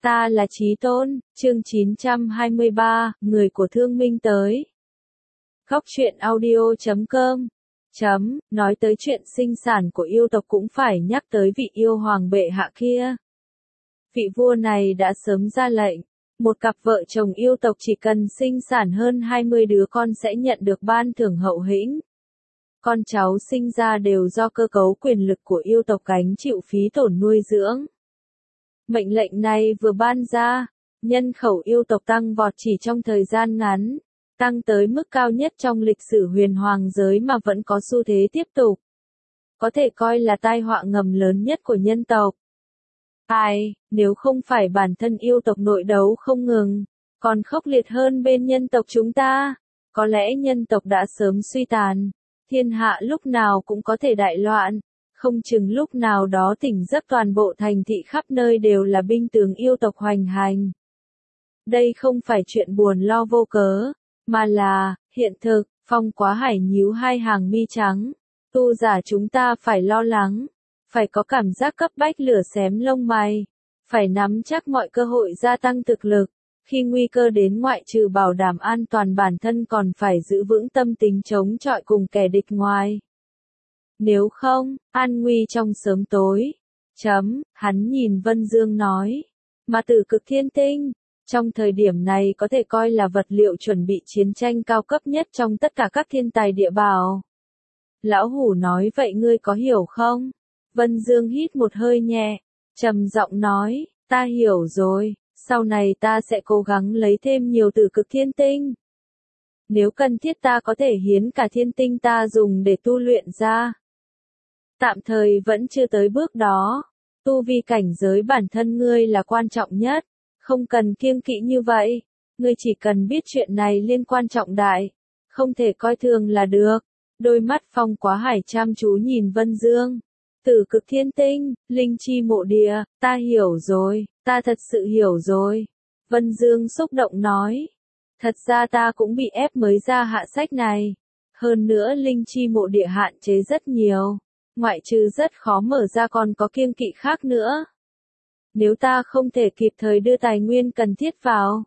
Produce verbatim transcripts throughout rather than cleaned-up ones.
Ta là Chí Tôn, chương chín trăm hai mươi ba, người của Thương Minh tới. Góc truyện audio chấm com chấm, nói tới chuyện sinh sản của yêu tộc cũng phải nhắc tới vị yêu hoàng bệ hạ kia. Vị vua này đã sớm ra lệnh, một cặp vợ chồng yêu tộc chỉ cần sinh sản hơn hai mươi đứa con sẽ nhận được ban thưởng hậu hĩnh. Con cháu sinh ra đều do cơ cấu quyền lực của yêu tộc gánh chịu phí tổn nuôi dưỡng. Mệnh lệnh này vừa ban ra, nhân khẩu yêu tộc tăng vọt chỉ trong thời gian ngắn, tăng tới mức cao nhất trong lịch sử huyền hoàng giới mà vẫn có xu thế tiếp tục. Có thể coi là tai họa ngầm lớn nhất của nhân tộc. Ai, nếu không phải bản thân yêu tộc nội đấu không ngừng, còn khốc liệt hơn bên nhân tộc chúng ta, có lẽ nhân tộc đã sớm suy tàn, thiên hạ lúc nào cũng có thể đại loạn. Không chừng lúc nào đó tỉnh giấc toàn bộ thành thị khắp nơi đều là binh tướng yêu tộc hoành hành. Đây không phải chuyện buồn lo vô cớ, mà là, hiện thực. Phong Quá Hải nhíu hai hàng mi trắng. Tu giả chúng ta phải lo lắng, phải có cảm giác cấp bách lửa xém lông mày, phải nắm chắc mọi cơ hội gia tăng thực lực. Khi nguy cơ đến ngoại trừ bảo đảm an toàn bản thân còn phải giữ vững tâm tính chống chọi cùng kẻ địch ngoài. Nếu không, an nguy trong sớm tối. Chấm, hắn nhìn Vân Dương nói. Mà Tử Cực Thiên Tinh, trong thời điểm này có thể coi là vật liệu chuẩn bị chiến tranh cao cấp nhất trong tất cả các thiên tài địa bảo. Lão Hủ nói vậy ngươi có hiểu không? Vân Dương hít một hơi nhẹ, trầm giọng nói, ta hiểu rồi, sau này ta sẽ cố gắng lấy thêm nhiều Tử Cực Thiên Tinh. Nếu cần thiết ta có thể hiến cả thiên tinh ta dùng để tu luyện ra. Tạm thời vẫn chưa tới bước đó, tu vi cảnh giới bản thân ngươi là quan trọng nhất, không cần kiêng kỵ như vậy, ngươi chỉ cần biết chuyện này liên quan trọng đại, không thể coi thường là được. Đôi mắt Phong Quá Hải chăm chú nhìn Vân Dương. Tử Cực Thiên Tinh, linh chi mộ địa, ta hiểu rồi, ta thật sự hiểu rồi. Vân Dương xúc động nói, thật ra ta cũng bị ép mới ra hạ sách này, hơn nữa linh chi mộ địa hạn chế rất nhiều. Ngoại trừ rất khó mở ra còn có kiêng kỵ khác nữa. Nếu ta không thể kịp thời đưa tài nguyên cần thiết vào,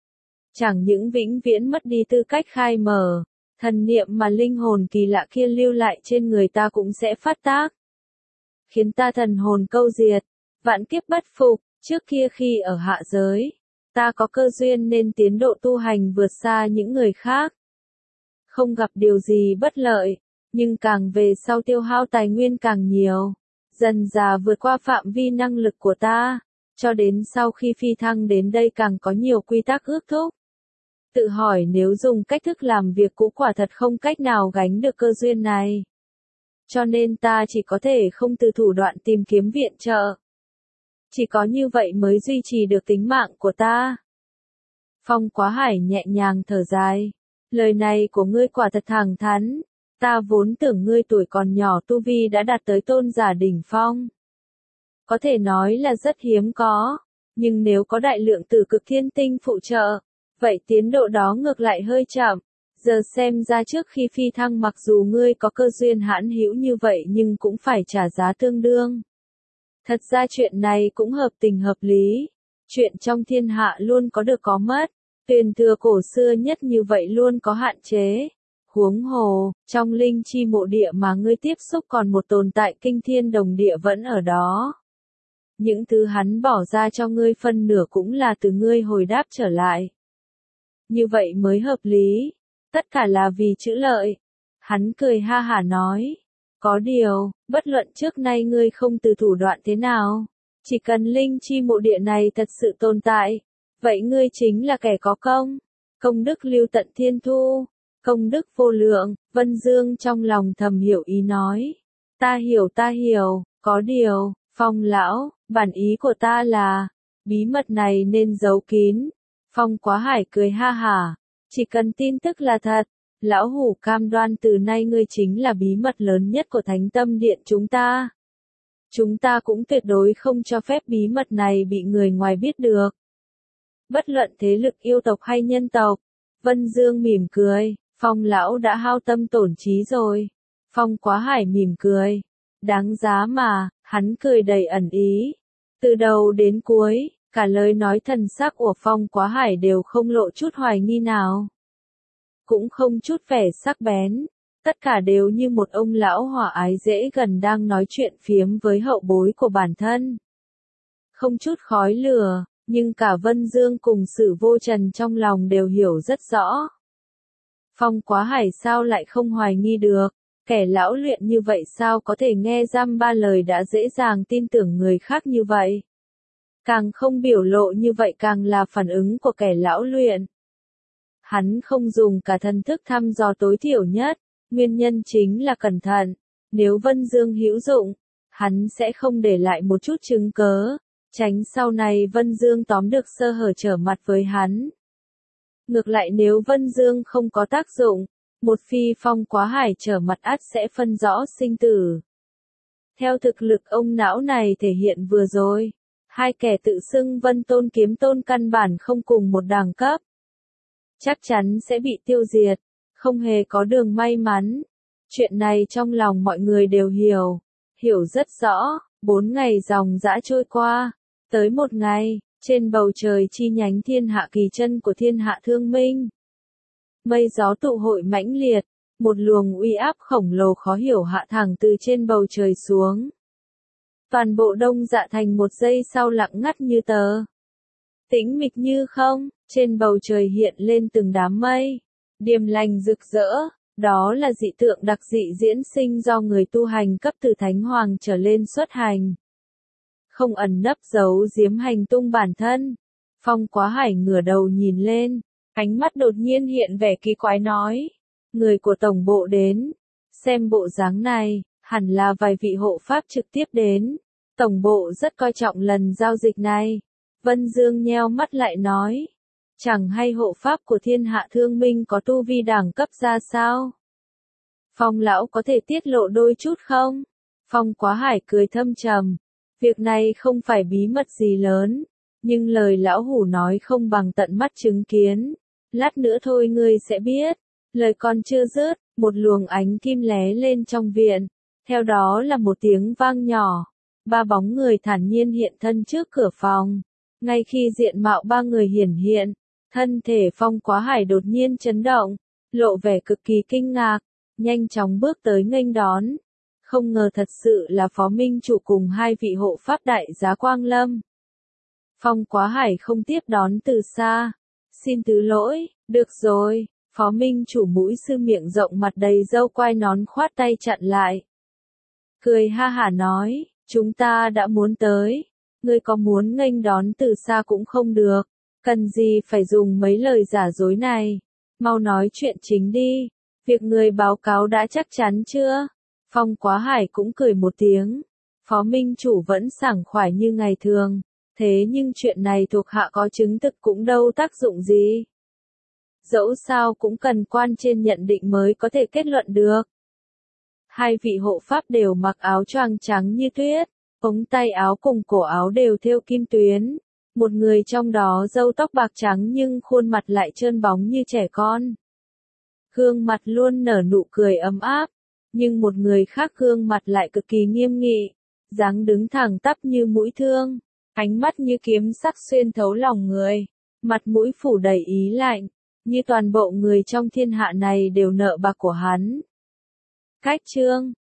chẳng những vĩnh viễn mất đi tư cách khai mở, thần niệm mà linh hồn kỳ lạ kia lưu lại trên người ta cũng sẽ phát tác, khiến ta thần hồn câu diệt, vạn kiếp bất phục. Trước kia khi ở hạ giới, ta có cơ duyên nên tiến độ tu hành vượt xa những người khác, không gặp điều gì bất lợi. Nhưng càng về sau tiêu hao tài nguyên càng nhiều, dần dà vượt qua phạm vi năng lực của ta, cho đến sau khi phi thăng đến đây càng có nhiều quy tắc ước thúc. Tự hỏi nếu dùng cách thức làm việc cũ quả thật không cách nào gánh được cơ duyên này. Cho nên ta chỉ có thể không từ thủ đoạn tìm kiếm viện trợ. Chỉ có như vậy mới duy trì được tính mạng của ta. Phong Quá Hải nhẹ nhàng thở dài. Lời này của ngươi quả thật thẳng thắn. Ta vốn tưởng ngươi tuổi còn nhỏ tu vi đã đạt tới tôn giả đỉnh phong. Có thể nói là rất hiếm có, nhưng nếu có đại lượng Tử Cực Thiên Tinh phụ trợ, vậy tiến độ đó ngược lại hơi chậm. Giờ xem ra trước khi phi thăng mặc dù ngươi có cơ duyên hãn hữu như vậy nhưng cũng phải trả giá tương đương. Thật ra chuyện này cũng hợp tình hợp lý. Chuyện trong thiên hạ luôn có được có mất. Truyền thừa cổ xưa nhất như vậy luôn có hạn chế. Huống hồ, trong linh chi mộ địa mà ngươi tiếp xúc còn một tồn tại kinh thiên đồng địa vẫn ở đó. Những thứ hắn bỏ ra cho ngươi phân nửa cũng là từ ngươi hồi đáp trở lại. Như vậy mới hợp lý. Tất cả là vì chữ lợi. Hắn cười ha hả nói. Có điều, bất luận trước nay ngươi không từ thủ đoạn thế nào, chỉ cần linh chi mộ địa này thật sự tồn tại, vậy ngươi chính là kẻ có công. Công đức lưu tận thiên thu. Công đức vô lượng. Vân Dương trong lòng thầm hiểu ý nói. Ta hiểu ta hiểu, có điều, Phong lão, bản ý của ta là, bí mật này nên giấu kín. Phong Quá Hải cười ha hả, chỉ cần tin tức là thật, lão hủ cam đoan từ nay ngươi chính là bí mật lớn nhất của Thánh Tâm Điện chúng ta. Chúng ta cũng tuyệt đối không cho phép bí mật này bị người ngoài biết được. Bất luận thế lực yêu tộc hay nhân tộc. Vân Dương mỉm cười. Phong lão đã hao tâm tổn trí rồi. Phong Quá Hải mỉm cười. Đáng giá mà, hắn cười đầy ẩn ý. Từ đầu đến cuối, Cả lời nói thần sắc của Phong Quá Hải đều không lộ chút hoài nghi nào. Cũng không chút vẻ sắc bén. Tất cả đều như một ông lão hòa ái dễ gần đang nói chuyện phiếm với hậu bối của bản thân. Không chút khói lửa, nhưng cả Vân Dương cùng Sử Vô Trần trong lòng đều hiểu rất rõ. Phong Quá Hải sao lại không hoài nghi được, kẻ lão luyện như vậy sao có thể nghe dăm ba lời đã dễ dàng tin tưởng người khác như vậy. Càng không biểu lộ như vậy càng là phản ứng của kẻ lão luyện. Hắn không dùng cả thần thức thăm dò tối thiểu nhất, nguyên nhân chính là cẩn thận. Nếu Vân Dương hữu dụng, hắn sẽ không để lại một chút chứng cớ, tránh sau này Vân Dương tóm được sơ hở trở mặt với hắn. Ngược lại nếu Vân Dương không có tác dụng, một phi Phong Quá Hải trở mặt ắt sẽ phân rõ sinh tử. Theo thực lực ông não này thể hiện vừa rồi, hai kẻ tự xưng Vân Tôn Kiếm Tôn căn bản không cùng một đẳng cấp. Chắc chắn sẽ bị tiêu diệt, không hề có đường may mắn. Chuyện này trong lòng mọi người đều hiểu, hiểu rất rõ. Bốn ngày dòng dã trôi qua, tới một ngày, trên bầu trời chi nhánh Thiên Hạ Kỳ Chân của Thiên Hạ Thương Minh. Mây gió tụ hội mãnh liệt, một luồng uy áp khổng lồ khó hiểu hạ thẳng từ trên bầu trời xuống. Toàn bộ Đông Dạ Thành một giây sau lặng ngắt như tờ. Tĩnh mịch như không, trên bầu trời hiện lên từng đám mây, điềm lành rực rỡ, đó là dị tượng đặc dị diễn sinh do người tu hành cấp từ Thánh Hoàng trở lên xuất hành. Không ẩn nấp giấu giếm hành tung bản thân. Phong Quá Hải ngửa đầu nhìn lên, ánh mắt đột nhiên hiện vẻ kỳ quái nói. Người của tổng bộ đến, xem bộ dáng này, hẳn là vài vị hộ pháp trực tiếp đến. Tổng bộ rất coi trọng lần giao dịch này. Vân Dương nheo mắt lại nói. Chẳng hay hộ pháp của Thiên Hạ Thương Minh có tu vi đẳng cấp ra sao? Phong lão có thể tiết lộ đôi chút không? Phong Quá Hải cười thâm trầm. Việc này không phải bí mật gì lớn, nhưng lời lão hủ nói không bằng tận mắt chứng kiến. Lát nữa thôi ngươi sẽ biết. Lời còn chưa dứt, một luồng ánh kim lé lên trong viện. Theo đó là một tiếng vang nhỏ. Ba bóng người thản nhiên hiện thân trước cửa phòng. Ngay khi diện mạo ba người hiển hiện, thân thể Phong Quá Hải đột nhiên chấn động, lộ vẻ cực kỳ kinh ngạc, nhanh chóng bước tới nghênh đón. Không ngờ thật sự là Phó Minh Chủ cùng hai vị hộ pháp đại giá Quang Lâm. Phong Quá Hải không tiếp đón từ xa. Xin thứ lỗi, được rồi. Phó Minh Chủ mũi sư miệng rộng mặt đầy râu quai nón khoát tay chặn lại. Cười ha hả nói, chúng ta đã muốn tới. Ngươi có muốn nghênh đón từ xa cũng không được. Cần gì phải dùng mấy lời giả dối này. Mau nói chuyện chính đi. Việc người báo cáo đã chắc chắn chưa? Phong Quá Hải cũng cười một tiếng. Phó Minh Chủ vẫn sảng khoái như ngày thường. Thế nhưng chuyện này thuộc hạ có chứng thực cũng đâu tác dụng gì. Dẫu sao cũng cần quan trên nhận định mới có thể kết luận được. Hai vị hộ pháp đều mặc áo choàng trắng như tuyết. Ống tay áo cùng cổ áo đều thêu kim tuyến. Một người trong đó râu tóc bạc trắng nhưng khuôn mặt lại trơn bóng như trẻ con. Gương mặt luôn nở nụ cười ấm áp. Nhưng một người khác gương mặt lại cực kỳ nghiêm nghị. Dáng đứng thẳng tắp như mũi thương. Ánh mắt như kiếm sắc xuyên thấu lòng người. Mặt mũi phủ đầy ý lạnh. Như toàn bộ người trong thiên hạ này đều nợ bạc của hắn. Cách chương